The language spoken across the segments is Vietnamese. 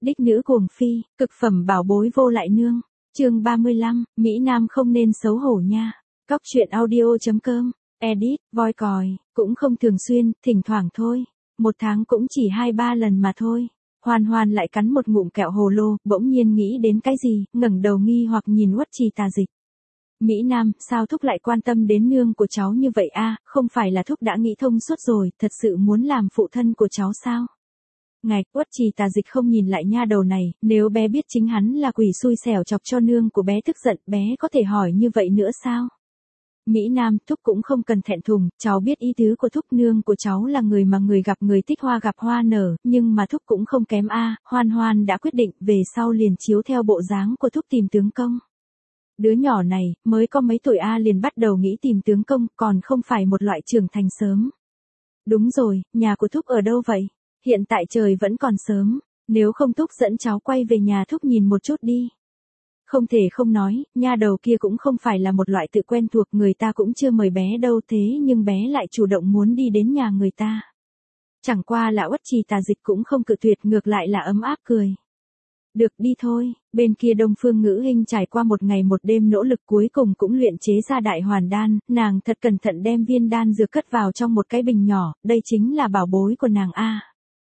Đích nữ cuồng phi, cực phẩm bảo bối vô lại nương. Chương 35, Mỹ Nam không nên xấu hổ nha. Cóc truyện audio.com, edit, voi còi, cũng không thường xuyên, thỉnh thoảng thôi. Một tháng cũng chỉ 2-3 lần mà thôi. Hoan Hoan lại cắn một ngụm kẹo hồ lô, bỗng nhiên nghĩ đến cái gì, ngẩng đầu nghi hoặc nhìn Uất Trì Tà Dịch. Mỹ Nam, sao thúc lại quan tâm đến nương của cháu như vậy a? Không phải là thúc đã nghĩ thông suốt rồi, thật sự muốn làm phụ thân của cháu sao? Ngạch, Uất Trì Tà Dịch không nhìn lại nha đầu này, nếu bé biết chính hắn là quỷ xui xẻo chọc cho nương của bé tức giận, bé có thể hỏi như vậy nữa sao? Mỹ Nam, thúc cũng không cần thẹn thùng, cháu biết ý tứ của thúc, nương của cháu là người mà người gặp người thích hoa gặp hoa nở, nhưng mà thúc cũng không kém a. Hoan Hoan đã quyết định, về sau liền chiếu theo bộ dáng của thúc tìm tướng công. Đứa nhỏ này, mới có mấy tuổi a liền bắt đầu nghĩ tìm tướng công, còn không phải một loại trưởng thành sớm. Đúng rồi, nhà của thúc ở đâu vậy? Hiện tại trời vẫn còn sớm, nếu không thúc dẫn cháu quay về nhà thúc nhìn một chút đi. Không thể không nói, nha đầu kia cũng không phải là một loại tự quen thuộc, người ta cũng chưa mời bé đâu, thế nhưng bé lại chủ động muốn đi đến nhà người ta. Chẳng qua là Uất Trì Tà Dịch cũng không cự tuyệt, ngược lại là ấm áp cười. Được, đi thôi. Bên kia Đông Phương Ngữ Hinh trải qua một ngày một đêm nỗ lực cuối cùng cũng luyện chế ra đại hoàn đan, nàng thật cẩn thận đem viên đan dược cất vào trong một cái bình nhỏ, đây chính là bảo bối của nàng a.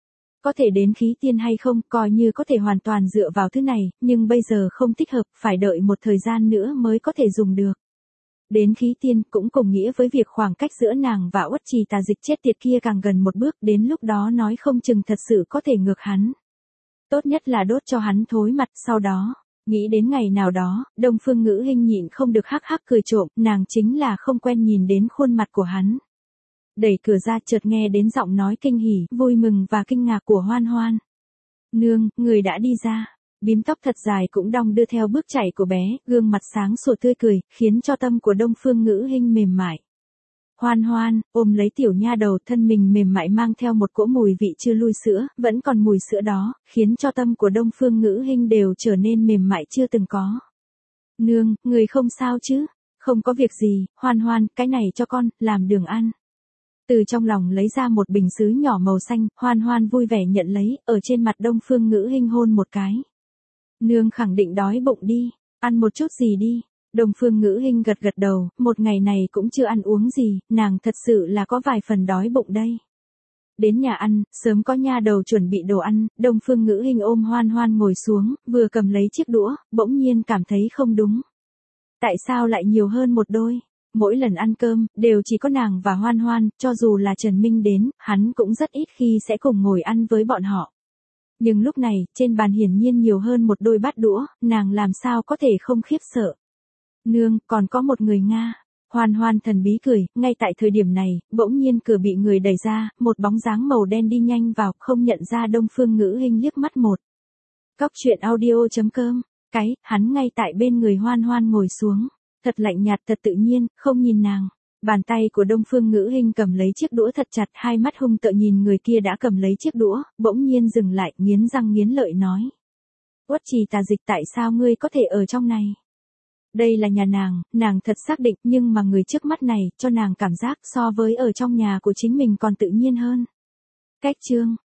Có thể đến khí tiên hay không, coi như có thể hoàn toàn dựa vào thứ này, nhưng bây giờ không thích hợp, phải đợi một thời gian nữa mới có thể dùng được. Đến khí tiên cũng cùng nghĩa với việc khoảng cách giữa nàng và Uất Trì Tà Dịch chết tiệt kia càng gần một bước, đến lúc đó nói không chừng thật sự có thể ngược hắn. Tốt nhất là đốt cho hắn thối mặt, sau đó, nghĩ đến ngày nào đó, Đông Phương Ngữ Hinh nhịn không được hắc hắc cười trộm, nàng chính là không quen nhìn đến khuôn mặt của hắn. Đẩy cửa ra chợt nghe đến giọng nói kinh hỉ, vui mừng và kinh ngạc của Hoan Hoan. Nương, người đã đi ra. Bím tóc thật dài cũng đong đưa theo bước chạy của bé, gương mặt sáng sủa tươi cười, khiến cho tâm của Đông Phương Ngữ Hinh mềm mại. Hoan Hoan, ôm lấy tiểu nha đầu, thân mình mềm mại mang theo một cỗ mùi vị chưa lui sữa, vẫn còn mùi sữa đó, khiến cho tâm của Đông Phương Ngữ Hinh đều trở nên mềm mại chưa từng có. Nương, người không sao chứ? Không có việc gì, Hoan Hoan, cái này cho con, làm đường ăn. Từ trong lòng lấy ra một bình sứ nhỏ màu xanh, Hoan Hoan vui vẻ nhận lấy, ở trên mặt Đông Phương Ngữ Hinh hôn một cái. Nương khẳng định đói bụng đi, ăn một chút gì đi. Đông Phương Ngữ Hinh gật gật đầu, một ngày này cũng chưa ăn uống gì, nàng thật sự là có vài phần đói bụng đây. Đến nhà ăn, sớm có nha đầu chuẩn bị đồ ăn, Đông Phương Ngữ Hinh ôm Hoan Hoan ngồi xuống, vừa cầm lấy chiếc đũa, bỗng nhiên cảm thấy không đúng. Tại sao lại nhiều hơn một đôi? Mỗi lần ăn cơm, đều chỉ có nàng và Hoan Hoan, cho dù là Trần Minh đến, hắn cũng rất ít khi sẽ cùng ngồi ăn với bọn họ. Nhưng lúc này, trên bàn hiển nhiên nhiều hơn một đôi bát đũa, nàng làm sao có thể không khiếp sợ. Nương, còn có một người Nga. Hoan Hoan thần bí cười, ngay tại thời điểm này, bỗng nhiên cửa bị người đẩy ra, một bóng dáng màu đen đi nhanh vào, không nhận ra Đông Phương Ngữ Hinh liếc mắt một. Cóc truyện audio.com, hắn ngay tại bên người Hoan Hoan ngồi xuống, thật lạnh nhạt thật tự nhiên, không nhìn nàng. Bàn tay của Đông Phương Ngữ Hinh cầm lấy chiếc đũa thật chặt, hai mắt hung tợn nhìn người kia đã cầm lấy chiếc đũa, bỗng nhiên dừng lại, nghiến răng nghiến lợi nói. Uất Trì Tà Dịch, tại sao ngươi có thể ở trong này? Đây là nhà nàng thật xác định, nhưng mà người trước mắt này, cho nàng cảm giác so với ở trong nhà của chính mình còn tự nhiên hơn. Cách chương.